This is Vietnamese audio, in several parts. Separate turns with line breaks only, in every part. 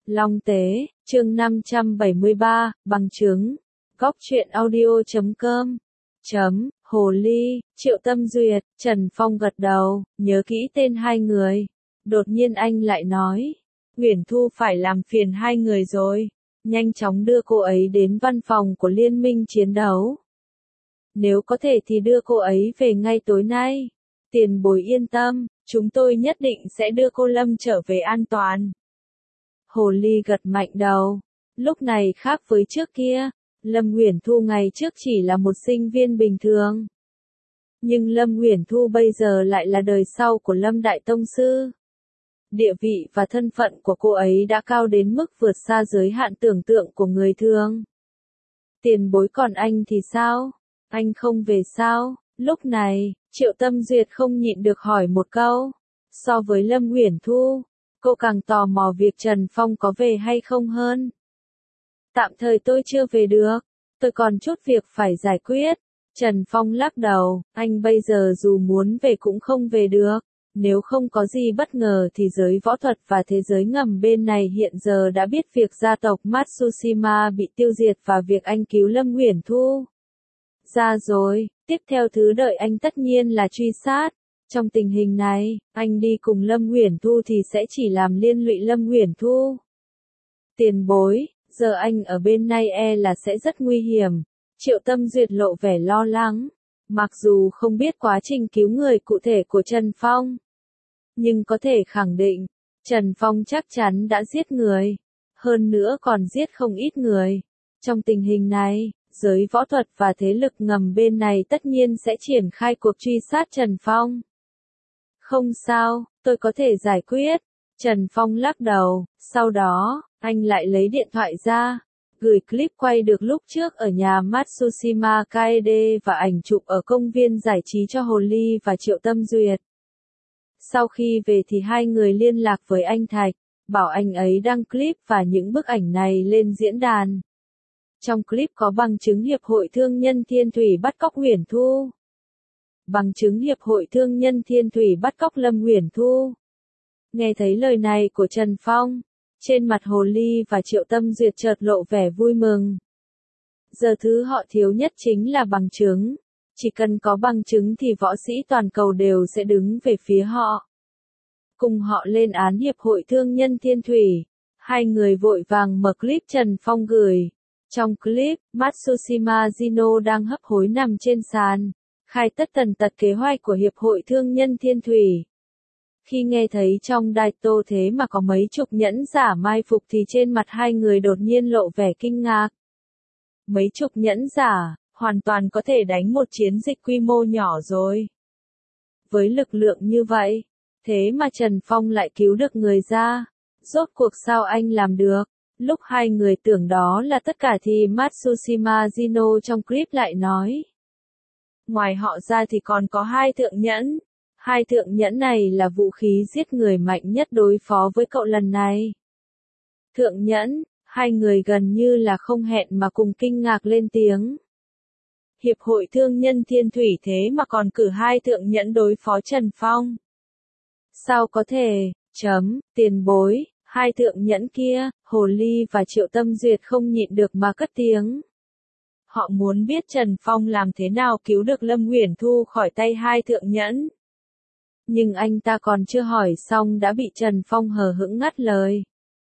Long Tế, chương 573, bằng chứng. Góc truyện audio.com. Hồ Ly, Triệu Tâm Duyệt, Trần Phong gật đầu, nhớ kỹ tên hai người. Đột nhiên anh lại nói, Uyển Thu phải làm phiền hai người rồi. Nhanh chóng đưa cô ấy đến văn phòng của Liên minh chiến đấu. Nếu có thể thì đưa cô ấy về ngay tối nay. Tiền bối yên tâm, chúng tôi nhất định sẽ đưa cô Lâm trở về an toàn. Hồ Ly gật mạnh đầu. Lúc này khác với trước kia, Lâm Uyển Thu ngày trước chỉ là một sinh viên bình thường. Nhưng Lâm Uyển Thu bây giờ lại là đời sau của Lâm Đại Tông Sư. Địa vị và thân phận của cô ấy đã cao đến mức vượt xa giới hạn tưởng tượng của người thường. Tiền bối còn anh thì sao? Anh không về sao? Lúc này, Triệu Tâm Duyệt không nhịn được hỏi một câu. So với Lâm Uyển Thu, cô càng tò mò việc Trần Phong có về hay không hơn. Tạm thời tôi chưa về được, tôi còn chút việc phải giải quyết. Trần Phong lắc đầu, anh bây giờ dù muốn về cũng không về được. Nếu không có gì bất ngờ thì giới võ thuật và thế giới ngầm bên này hiện giờ đã biết việc gia tộc Matsushima bị tiêu diệt và việc anh cứu Lâm Uyển Thu. Ra rồi, tiếp theo thứ đợi anh tất nhiên là truy sát. Trong tình hình này, anh đi cùng Lâm Uyển Thu thì sẽ chỉ làm liên lụy Lâm Uyển Thu. Tiền bối, giờ anh ở bên này là sẽ rất nguy hiểm. Triệu Tâm Duyệt lộ vẻ lo lắng. Mặc dù không biết quá trình cứu người cụ thể của Trần Phong, nhưng có thể khẳng định, Trần Phong chắc chắn đã giết người. Hơn nữa còn giết không ít người. Trong tình hình này, giới võ thuật và thế lực ngầm bên này tất nhiên sẽ triển khai cuộc truy sát Trần Phong. Không sao, tôi có thể giải quyết. Trần Phong lắc đầu, sau đó, anh lại lấy điện thoại ra, gửi clip quay được lúc trước ở nhà Matsushima Kaede và ảnh chụp ở công viên giải trí cho Hồ Ly và Triệu Tâm Duyệt. Sau khi về thì hai người liên lạc với anh Thạch, bảo anh ấy đăng clip và những bức ảnh này lên diễn đàn. Trong clip có bằng chứng Hiệp hội Thương nhân Thiên Thủy bắt cóc Uyển Thu. Bằng chứng Hiệp hội Thương nhân Thiên Thủy bắt cóc Lâm Uyển Thu. Nghe thấy lời này của Trần Phong, trên mặt Hồ Ly và Triệu Tâm Duyệt chợt lộ vẻ vui mừng. Giờ thứ họ thiếu nhất chính là bằng chứng. Chỉ cần có bằng chứng thì võ sĩ toàn cầu đều sẽ đứng về phía họ. Cùng họ lên án Hiệp hội Thương nhân Thiên Thủy. Hai người vội vàng mở clip Trần Phong gửi. Trong clip, Matsushima Jino đang hấp hối nằm trên sàn, khai tất tần tật kế hoạch của Hiệp hội Thương nhân Thiên Thủy. Khi nghe thấy trong đài tô thế mà có mấy chục nhẫn giả mai phục thì trên mặt hai người đột nhiên lộ vẻ kinh ngạc. Mấy chục nhẫn giả, hoàn toàn có thể đánh một chiến dịch quy mô nhỏ rồi. Với lực lượng như vậy, thế mà Trần Phong lại cứu được người ra. Rốt cuộc sao anh làm được? Lúc hai người tưởng đó là tất cả thì Matsushima Jino trong clip lại nói. Ngoài họ ra thì còn có hai thượng nhẫn. Hai thượng nhẫn này là vũ khí giết người mạnh nhất đối phó với cậu lần này. Thượng nhẫn, hai người gần như là không hẹn mà cùng kinh ngạc lên tiếng. Hiệp hội Thương nhân Thiên Thủy thế mà còn cử hai thượng nhẫn đối phó Trần Phong. Sao có thể, tiền bối, hai thượng nhẫn kia, Hồ Ly và Triệu Tâm Duyệt không nhịn được mà cất tiếng. Họ muốn biết Trần Phong làm thế nào cứu được Lâm Uyển Thu khỏi tay hai thượng nhẫn. Nhưng anh ta còn chưa hỏi xong đã bị Trần Phong hờ hững ngắt lời.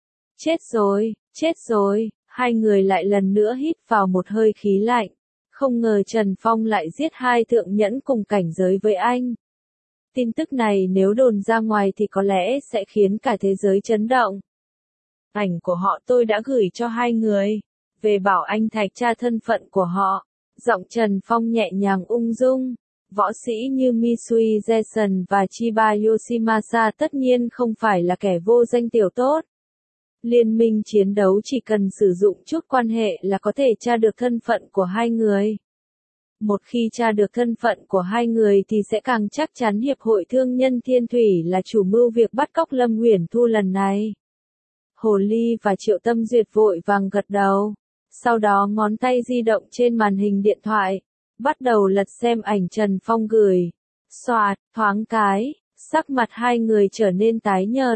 Chết rồi, hai người lại lần nữa hít vào một hơi khí lạnh. Không ngờ Trần Phong lại giết hai thượng nhẫn cùng cảnh giới với anh. Tin tức này nếu đồn ra ngoài thì có lẽ sẽ khiến cả thế giới chấn động. Ảnh của họ tôi đã gửi cho hai người. Về bảo anh Thạch tra thân phận của họ. Giọng Trần Phong nhẹ nhàng ung dung. Võ sĩ như Misui Jason và Chiba Yoshimasa tất nhiên không phải là kẻ vô danh tiểu tốt. Liên minh chiến đấu chỉ cần sử dụng chút quan hệ là có thể tra được thân phận của hai người. Một khi tra được thân phận của hai người thì sẽ càng chắc chắn Hiệp hội Thương nhân Thiên Thủy là chủ mưu việc bắt cóc Lâm Uyển Thu lần này. Hồ Ly và Triệu Tâm Duyệt vội vàng gật đầu. Sau đó ngón tay di động trên màn hình điện thoại. Bắt đầu lật xem ảnh Trần Phong gửi. Xoạt, thoáng cái, sắc mặt hai người trở nên tái nhợt.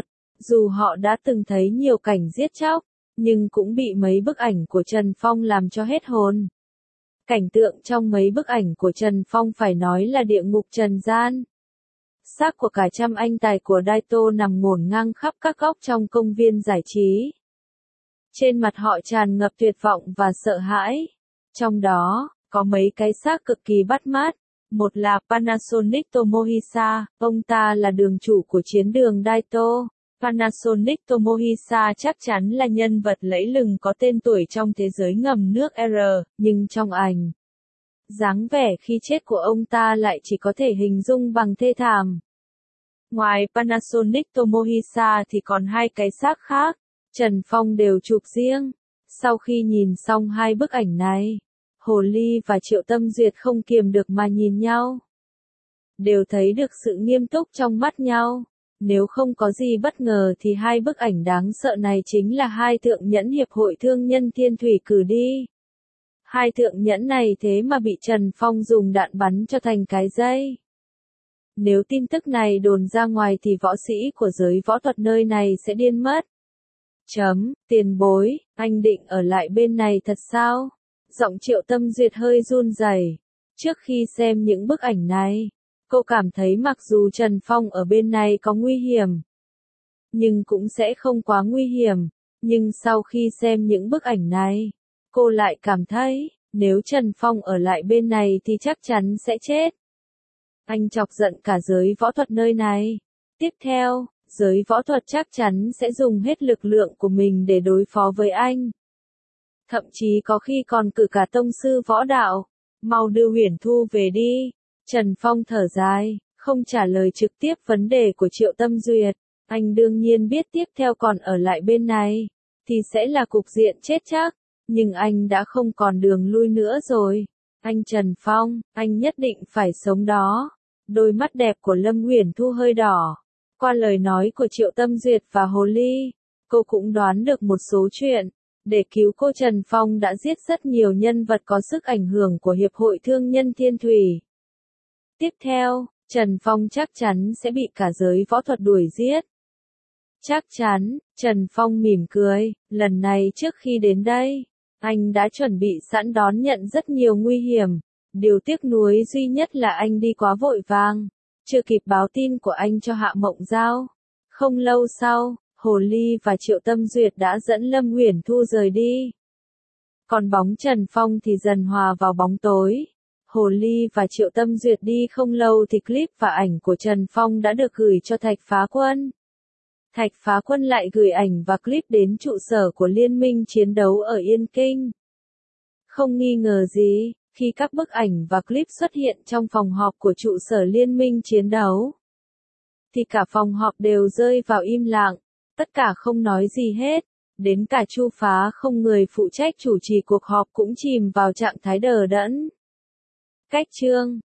Dù họ đã từng thấy nhiều cảnh giết chóc, nhưng cũng bị mấy bức ảnh của Trần Phong làm cho hết hồn. Cảnh tượng trong mấy bức ảnh của Trần Phong phải nói là địa ngục trần gian. Xác của cả trăm anh tài của Daito nằm ngổn ngang khắp các góc trong công viên giải trí. Trên mặt họ tràn ngập tuyệt vọng và sợ hãi. Trong đó, có mấy cái xác cực kỳ bắt mắt. Một là Panasonic Tomohisa, ông ta là đường chủ của chiến đường Daito. Panasonic Tomohisa chắc chắn là nhân vật lẫy lừng có tên tuổi trong thế giới ngầm nước R, nhưng trong ảnh, dáng vẻ khi chết của ông ta lại chỉ có thể hình dung bằng thê thảm. Ngoài Panasonic Tomohisa thì còn hai cái xác khác, Trần Phong đều chụp riêng. Sau khi nhìn xong hai bức ảnh này, Hồ Ly và Triệu Tâm Duyệt không kiềm được mà nhìn nhau. Đều thấy được sự nghiêm túc trong mắt nhau. Nếu không có gì bất ngờ thì hai bức ảnh đáng sợ này chính là hai thượng nhẫn Hiệp hội Thương nhân Thiên Thủy cử đi. Hai thượng nhẫn này thế mà bị Trần Phong dùng đạn bắn cho thành cái dây. Nếu tin tức này đồn ra ngoài thì võ sĩ của giới võ thuật nơi này sẽ điên mất. Tiền bối, anh định ở lại bên này thật sao? Giọng Triệu Tâm Duyệt hơi run rẩy. Trước khi xem những bức ảnh này, cô cảm thấy mặc dù Trần Phong ở bên này có nguy hiểm, nhưng cũng sẽ không quá nguy hiểm. Nhưng sau khi xem những bức ảnh này, cô lại cảm thấy, nếu Trần Phong ở lại bên này thì chắc chắn sẽ chết. Anh chọc giận cả giới võ thuật nơi này. Tiếp theo, giới võ thuật chắc chắn sẽ dùng hết lực lượng của mình để đối phó với anh. Thậm chí có khi còn cử cả tông sư võ đạo. Mau đưa Huyền Thu về đi. Trần Phong thở dài, không trả lời trực tiếp vấn đề của Triệu Tâm Duyệt. Anh đương nhiên biết tiếp theo còn ở lại bên này, thì sẽ là cục diện chết chắc. Nhưng anh đã không còn đường lui nữa rồi. Anh Trần Phong, anh nhất định phải sống đó. Đôi mắt đẹp của Lâm Huyền Thu hơi đỏ. Qua lời nói của Triệu Tâm Duyệt và Hồ Ly, cô cũng đoán được một số chuyện. Để cứu cô, Trần Phong đã giết rất nhiều nhân vật có sức ảnh hưởng của Hiệp hội Thương nhân Thiên Thủy. Tiếp theo, Trần Phong chắc chắn sẽ bị cả giới võ thuật đuổi giết. Chắc chắn, Trần Phong mỉm cười, lần này trước khi đến đây, anh đã chuẩn bị sẵn đón nhận rất nhiều nguy hiểm. Điều tiếc nuối duy nhất là anh đi quá vội vàng, chưa kịp báo tin của anh cho Hạ Mộng Giao. Không lâu sau, Hồ Ly và Triệu Tâm Duyệt đã dẫn Lâm Huyền Thu rời đi. Còn bóng Trần Phong thì dần hòa vào bóng tối. Hồ Ly và Triệu Tâm Duyệt đi không lâu thì clip và ảnh của Trần Phong đã được gửi cho Thạch Phá Quân. Thạch Phá Quân lại gửi ảnh và clip đến trụ sở của Liên minh chiến đấu ở Yên Kinh. Không nghi ngờ gì, khi các bức ảnh và clip xuất hiện trong phòng họp của trụ sở Liên minh chiến đấu, thì cả phòng họp đều rơi vào im lặng, tất cả không nói gì hết. Đến cả Chu Phá Không, người phụ trách chủ trì cuộc họp, cũng chìm vào trạng thái đờ đẫn. Cách chương